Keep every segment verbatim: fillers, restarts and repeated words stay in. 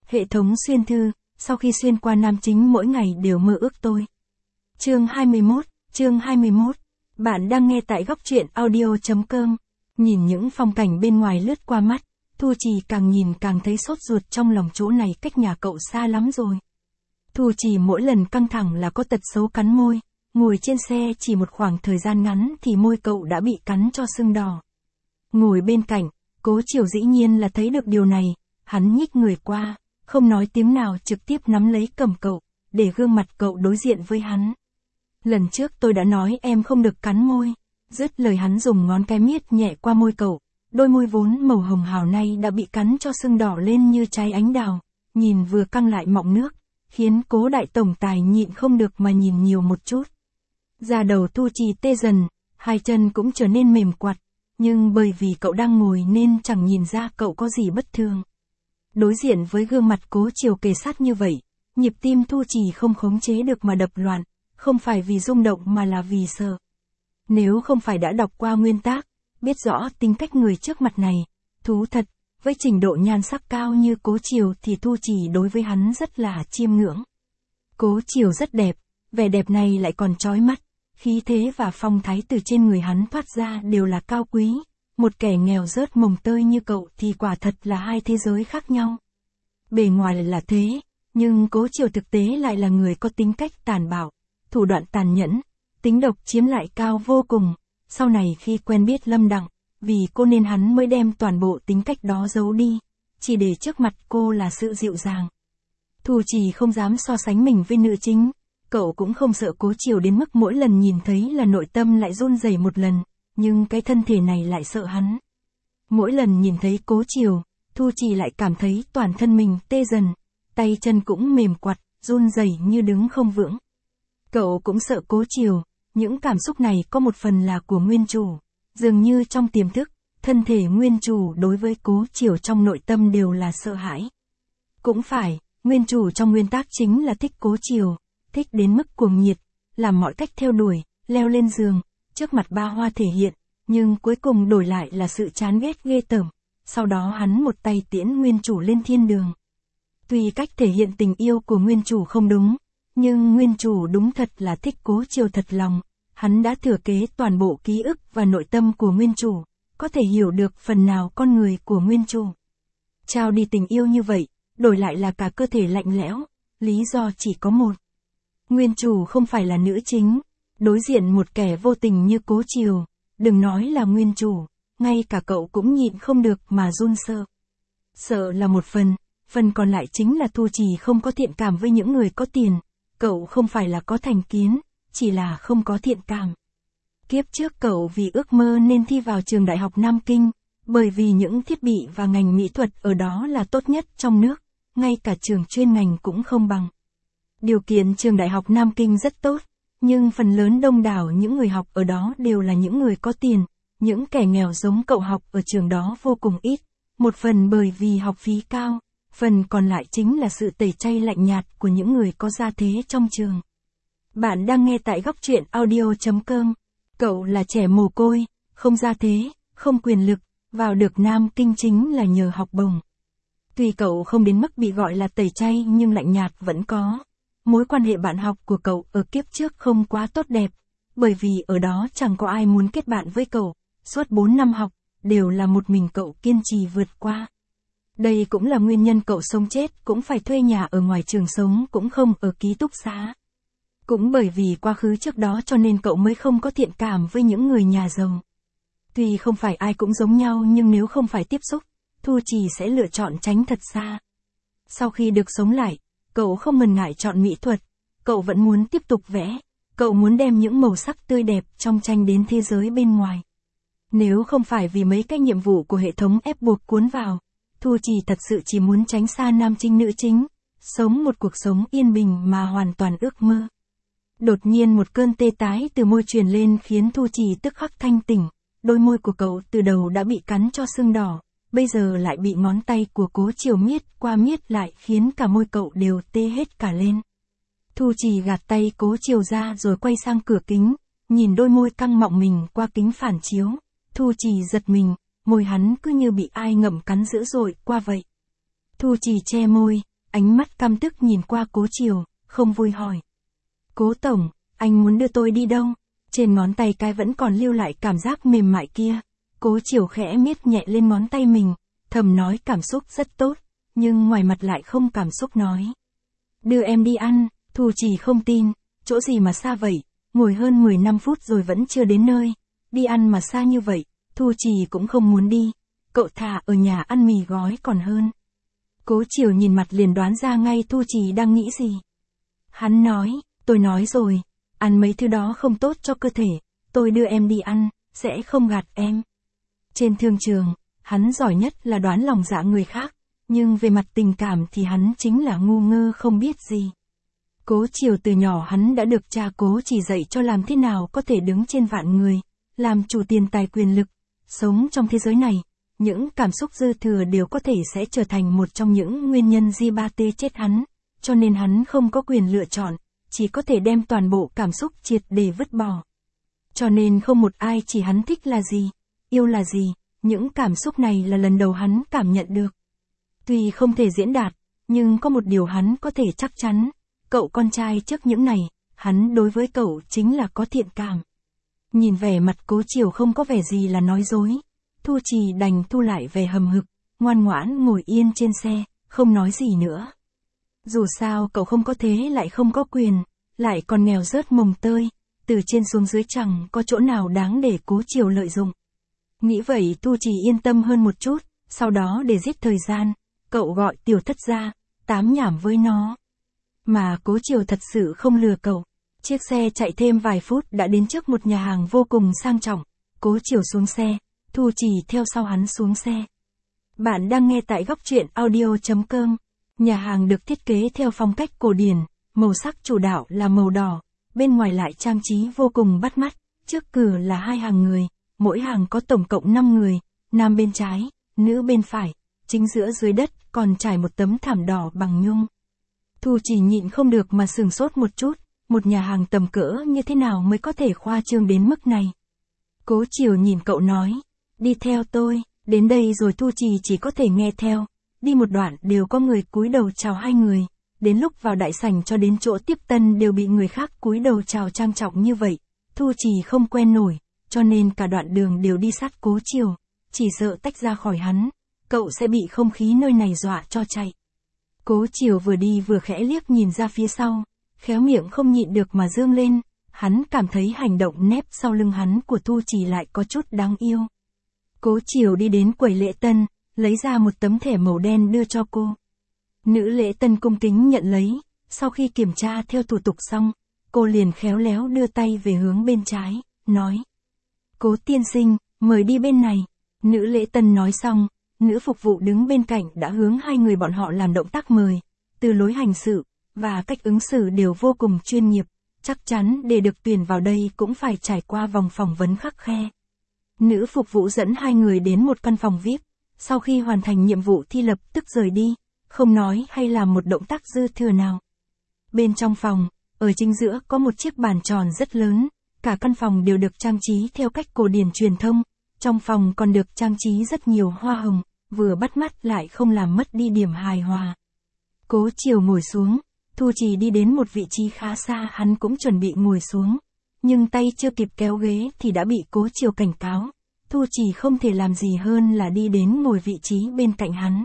Hệ thống xuyên thư, sau khi xuyên qua nam chính mỗi ngày đều mơ ước tôi. Chương hai mươi mốt, chương hai mươi mốt. Bạn đang nghe tại góc truyện audio chấm com. Nhìn những phong cảnh bên ngoài lướt qua mắt, Thu Trì càng nhìn càng thấy sốt ruột trong lòng, chỗ này cách nhà cậu xa lắm rồi. Thu Trì mỗi lần căng thẳng là có tật xấu cắn môi, ngồi trên xe chỉ một khoảng thời gian ngắn thì môi cậu đã bị cắn cho sưng đỏ. Ngồi bên cạnh, Cố Chiều dĩ nhiên là thấy được điều này, hắn nhích người qua, không nói tiếng nào trực tiếp nắm lấy cầm cậu, để gương mặt cậu đối diện với hắn. Lần trước tôi đã nói em không được cắn môi. Dứt lời hắn dùng ngón cái miết nhẹ qua môi cậu, đôi môi vốn màu hồng hào nay đã bị cắn cho sưng đỏ lên như trái ánh đào, nhìn vừa căng lại mọng nước, khiến Cố đại tổng tài nhịn không được mà nhìn nhiều một chút. Da đầu Thu Trì tê dần, hai chân cũng trở nên mềm quặt, nhưng bởi vì cậu đang ngồi nên chẳng nhìn ra cậu có gì bất thường. Đối diện với gương mặt Cố Chiều kề sát như vậy, nhịp tim Thu Trì không khống chế được mà đập loạn, không phải vì rung động mà là vì sợ. Nếu không phải đã đọc qua nguyên tác, biết rõ tính cách người trước mặt này, thú thật, với trình độ nhan sắc cao như Cố Chiều thì Thu Trì đối với hắn rất là chiêm ngưỡng. Cố Chiều rất đẹp, vẻ đẹp này lại còn chói mắt, khí thế và phong thái từ trên người hắn thoát ra đều là cao quý, một kẻ nghèo rớt mồng tơi như cậu thì quả thật là hai thế giới khác nhau. Bề ngoài là thế, nhưng Cố Chiều thực tế lại là người có tính cách tàn bạo, thủ đoạn tàn nhẫn, tính độc chiếm lại cao vô cùng. Sau này khi quen biết Lâm Đặng, vì cô nên hắn mới đem toàn bộ tính cách đó giấu đi, chỉ để trước mặt cô là sự dịu dàng. Thu Trì không dám so sánh mình với nữ chính, cậu cũng không sợ Cố Chiều đến mức mỗi lần nhìn thấy là nội tâm lại run rẩy một lần, nhưng cái thân thể này lại sợ hắn. Mỗi lần nhìn thấy Cố Chiều, Thu Trì lại cảm thấy toàn thân mình tê dần, tay chân cũng mềm quặt, run rẩy như đứng không vững. Cậu cũng sợ Cố Chiều, những cảm xúc này có một phần là của nguyên chủ, dường như trong tiềm thức, thân thể nguyên chủ đối với Cố Chiều trong nội tâm đều là sợ hãi. Cũng phải, nguyên chủ trong nguyên tác chính là thích Cố Chiều, thích đến mức cuồng nhiệt, làm mọi cách theo đuổi, leo lên giường, trước mặt ba hoa thể hiện, nhưng cuối cùng đổi lại là sự chán ghét ghê tởm, sau đó hắn một tay tiễn nguyên chủ lên thiên đường. Tuy cách thể hiện tình yêu của nguyên chủ không đúng, nhưng nguyên chủ đúng thật là thích Cố Chiều thật lòng, hắn đã thừa kế toàn bộ ký ức và nội tâm của nguyên chủ, có thể hiểu được phần nào con người của nguyên chủ. Trao đi tình yêu như vậy, đổi lại là cả cơ thể lạnh lẽo, lý do chỉ có một. Nguyên chủ không phải là nữ chính, đối diện một kẻ vô tình như Cố Chiều, đừng nói là nguyên chủ, ngay cả cậu cũng nhịn không được mà run sợ. Sợ là một phần, phần còn lại chính là Thu Trì không có thiện cảm với những người có tiền, cậu không phải là có thành kiến, chỉ là không có thiện cảm. Kiếp trước cậu vì ước mơ nên thi vào trường Đại học Nam Kinh, bởi vì những thiết bị và ngành mỹ thuật ở đó là tốt nhất trong nước, ngay cả trường chuyên ngành cũng không bằng. Điều kiện trường Đại học Nam Kinh rất tốt, nhưng phần lớn đông đảo những người học ở đó đều là những người có tiền, những kẻ nghèo giống cậu học ở trường đó vô cùng ít, một phần bởi vì học phí cao, phần còn lại chính là sự tẩy chay lạnh nhạt của những người có gia thế trong trường. Bạn đang nghe tại góc truyện audio chấm com. Cậu là trẻ mồ côi, không gia thế, không quyền lực, vào được Nam Kinh chính là nhờ học bổng. Tuy cậu không đến mức bị gọi là tẩy chay nhưng lạnh nhạt vẫn có. Mối quan hệ bạn học của cậu ở kiếp trước không quá tốt đẹp, bởi vì ở đó chẳng có ai muốn kết bạn với cậu, suốt bốn năm học, đều là một mình cậu kiên trì vượt qua. Đây cũng là nguyên nhân cậu sống chết cũng phải thuê nhà ở ngoài trường sống cũng không ở ký túc xá. Cũng bởi vì quá khứ trước đó cho nên cậu mới không có thiện cảm với những người nhà giàu. Tuy không phải ai cũng giống nhau nhưng nếu không phải tiếp xúc, Thu Trì sẽ lựa chọn tránh thật xa. Sau khi được sống lại, cậu không ngần ngại chọn mỹ thuật, cậu vẫn muốn tiếp tục vẽ, cậu muốn đem những màu sắc tươi đẹp trong tranh đến thế giới bên ngoài. Nếu không phải vì mấy cái nhiệm vụ của hệ thống ép buộc cuốn vào, Thu Trì thật sự chỉ muốn tránh xa nam chính nữ chính, sống một cuộc sống yên bình mà hoàn toàn ước mơ. Đột nhiên một cơn tê tái từ môi truyền lên khiến Thu Trì tức khắc thanh tỉnh, đôi môi của cậu từ đầu đã bị cắn cho sưng đỏ, bây giờ lại bị ngón tay của Cố Chiều miết qua miết lại khiến cả môi cậu đều tê hết cả lên. Thu Trì gạt tay Cố Chiều ra rồi quay sang cửa kính, nhìn đôi môi căng mọng mình qua kính phản chiếu, Thu Trì giật mình, môi hắn cứ như bị ai ngậm cắn dữ dội qua vậy. Thu Trì che môi, ánh mắt căm tức nhìn qua Cố Chiều, không vui hỏi. Cố tổng, anh muốn đưa tôi đi đâu? Trên ngón tay cái vẫn còn lưu lại cảm giác mềm mại kia. Cố Chiều khẽ miết nhẹ lên ngón tay mình, thầm nói cảm xúc rất tốt, nhưng ngoài mặt lại không cảm xúc nói. Đưa em đi ăn, Thu Trì không tin, chỗ gì mà xa vậy, ngồi hơn mười lăm phút rồi vẫn chưa đến nơi, đi ăn mà xa như vậy, Thu Trì cũng không muốn đi, cậu thà ở nhà ăn mì gói còn hơn. Cố Chiều nhìn mặt liền đoán ra ngay Thu Trì đang nghĩ gì. Hắn nói, tôi nói rồi, ăn mấy thứ đó không tốt cho cơ thể, tôi đưa em đi ăn, sẽ không gạt em. Trên thương trường, hắn giỏi nhất là đoán lòng dạ người khác, nhưng về mặt tình cảm thì hắn chính là ngu ngơ không biết gì. Cố Chiều từ nhỏ hắn đã được cha Cố chỉ dạy cho làm thế nào có thể đứng trên vạn người, làm chủ tiền tài quyền lực, sống trong thế giới này, những cảm xúc dư thừa đều có thể sẽ trở thành một trong những nguyên nhân di ba tê chết hắn, cho nên hắn không có quyền lựa chọn, chỉ có thể đem toàn bộ cảm xúc triệt để vứt bỏ. Cho nên không một ai chỉ hắn thích là gì, yêu là gì, những cảm xúc này là lần đầu hắn cảm nhận được. Tuy không thể diễn đạt, nhưng có một điều hắn có thể chắc chắn, cậu con trai trước những này, hắn đối với cậu chính là có thiện cảm. Nhìn vẻ mặt Cố Chiều không có vẻ gì là nói dối, Thu Trì đành thu lại vẻ hầm hực, ngoan ngoãn ngồi yên trên xe, không nói gì nữa. Dù sao cậu không có thế lại không có quyền, lại còn nghèo rớt mồng tơi, từ trên xuống dưới chẳng có chỗ nào đáng để Cố Chiều lợi dụng. Nghĩ vậy Thu Trì yên tâm hơn một chút, sau đó để giết thời gian, cậu gọi Tiểu Thất ra, tám nhảm với nó. Mà Cố Chiều thật sự không lừa cậu. Chiếc xe chạy thêm vài phút đã đến trước một nhà hàng vô cùng sang trọng. Cố Chiều xuống xe, Thu Trì theo sau hắn xuống xe. Bạn đang nghe tại góc truyện audio chấm com. Nhà hàng được thiết kế theo phong cách cổ điển, màu sắc chủ đạo là màu đỏ, bên ngoài lại trang trí vô cùng bắt mắt. Trước cửa là hai hàng người, mỗi hàng có tổng cộng năm người, nam bên trái, nữ bên phải, chính giữa dưới đất còn trải một tấm thảm đỏ bằng nhung. Thu Trì nhịn không được mà sửng sốt một chút, một nhà hàng tầm cỡ như thế nào mới có thể khoa trương đến mức này. Cố Chiều nhìn cậu nói, đi theo tôi, đến đây rồi Thu Trì chỉ có thể nghe theo, đi một đoạn đều có người cúi đầu chào hai người, đến lúc vào đại sảnh cho đến chỗ tiếp tân đều bị người khác cúi đầu chào trang trọng như vậy, Thu Trì không quen nổi, cho nên cả đoạn đường đều đi sát Cố Chiều, chỉ sợ tách ra khỏi hắn, cậu sẽ bị không khí nơi này dọa cho chạy. Cố Chiều vừa đi vừa khẽ liếc nhìn ra phía sau, khéo miệng không nhịn được mà dương lên, hắn cảm thấy hành động nép sau lưng hắn của Thu Trì lại có chút đáng yêu. Cố Chiều đi đến quầy lễ tân, lấy ra một tấm thẻ màu đen đưa cho cô. Nữ lễ tân cung kính nhận lấy, sau khi kiểm tra theo thủ tục xong, cô liền khéo léo đưa tay về hướng bên trái, nói. Cố tiên sinh, mời đi bên này. Nữ lễ tân nói xong, nữ phục vụ đứng bên cạnh đã hướng hai người bọn họ làm động tác mời, từ lối hành sự và cách ứng xử đều vô cùng chuyên nghiệp, chắc chắn để được tuyển vào đây cũng phải trải qua vòng phỏng vấn khắt khe. Nữ phục vụ dẫn hai người đến một căn phòng vi ai pi, sau khi hoàn thành nhiệm vụ thì lập tức rời đi, không nói hay làm một động tác dư thừa nào. Bên trong phòng, ở chính giữa có một chiếc bàn tròn rất lớn, cả căn phòng đều được trang trí theo cách cổ điển truyền thông, trong phòng còn được trang trí rất nhiều hoa hồng, vừa bắt mắt lại không làm mất đi điểm hài hòa. Cố Chiều ngồi xuống, Thu Trì đi đến một vị trí khá xa, hắn cũng chuẩn bị ngồi xuống, nhưng tay chưa kịp kéo ghế thì đã bị Cố Chiều cảnh cáo. Thu Trì không thể làm gì hơn là đi đến ngồi vị trí bên cạnh hắn.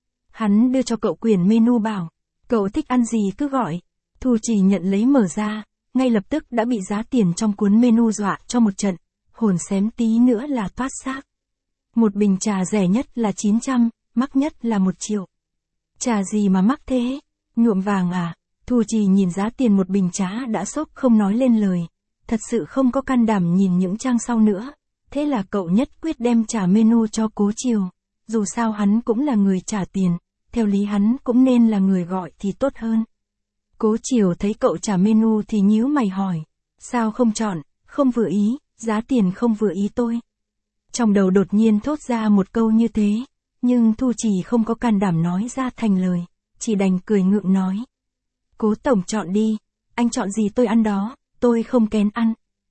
Hắn đưa cho cậu quyển menu bảo, cậu thích ăn gì cứ gọi. Thu Trì nhận lấy mở ra, ngay lập tức đã bị giá tiền trong cuốn menu dọa cho một trận, hồn xém tí nữa là toát xác. Một bình trà rẻ nhất là chín trăm, mắc nhất là một triệu. Trà gì mà mắc thế? Nhuộm vàng à? Thu Trì nhìn giá tiền một bình trà đã sốc không nói lên lời, thật sự không có can đảm nhìn những trang sau nữa. Thế là cậu nhất quyết đem trả menu cho Cố Chiều, dù sao hắn cũng là người trả tiền, theo lý hắn cũng nên là người gọi thì tốt hơn. Cố Chiều thấy cậu trả menu thì nhíu mày hỏi, sao không chọn, không vừa ý, giá tiền không vừa ý tôi. Trong đầu đột nhiên thốt ra một câu như thế, nhưng Thu Trì không có can đảm nói ra thành lời, chỉ đành cười ngượng nói. Cố tổng chọn đi, anh chọn gì tôi ăn đó, tôi không kén ăn.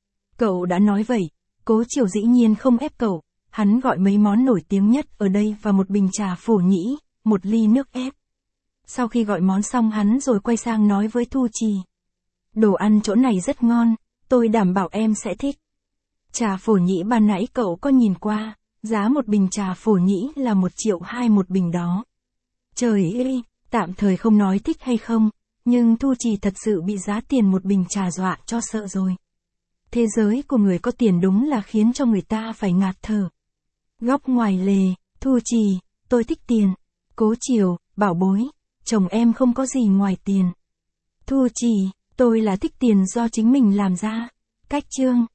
Cậu đã nói vậy, Cố Chiều dĩ nhiên không ép cậu, hắn gọi mấy món nổi tiếng nhất ở đây và một bình trà phổ nhĩ, một ly nước ép. Sau khi gọi món xong hắn rồi quay sang nói với Thu Trì. Đồ ăn chỗ này rất ngon, tôi đảm bảo em sẽ thích. Trà phổ nhĩ ban nãy cậu có nhìn qua, giá một bình trà phổ nhĩ là một triệu hai một bình đó. Trời ơi, tạm thời không nói thích hay không, nhưng Thu Trì thật sự bị giá tiền một bình trà dọa cho sợ rồi. Thế giới của người có tiền đúng là khiến cho người ta phải ngạt thở. Góc ngoài lề, Thu Trì, tôi thích tiền. Cố Chiều, bảo bối, chồng em không có gì ngoài tiền. Thu Trì, tôi là thích tiền do chính mình làm ra. Cách chương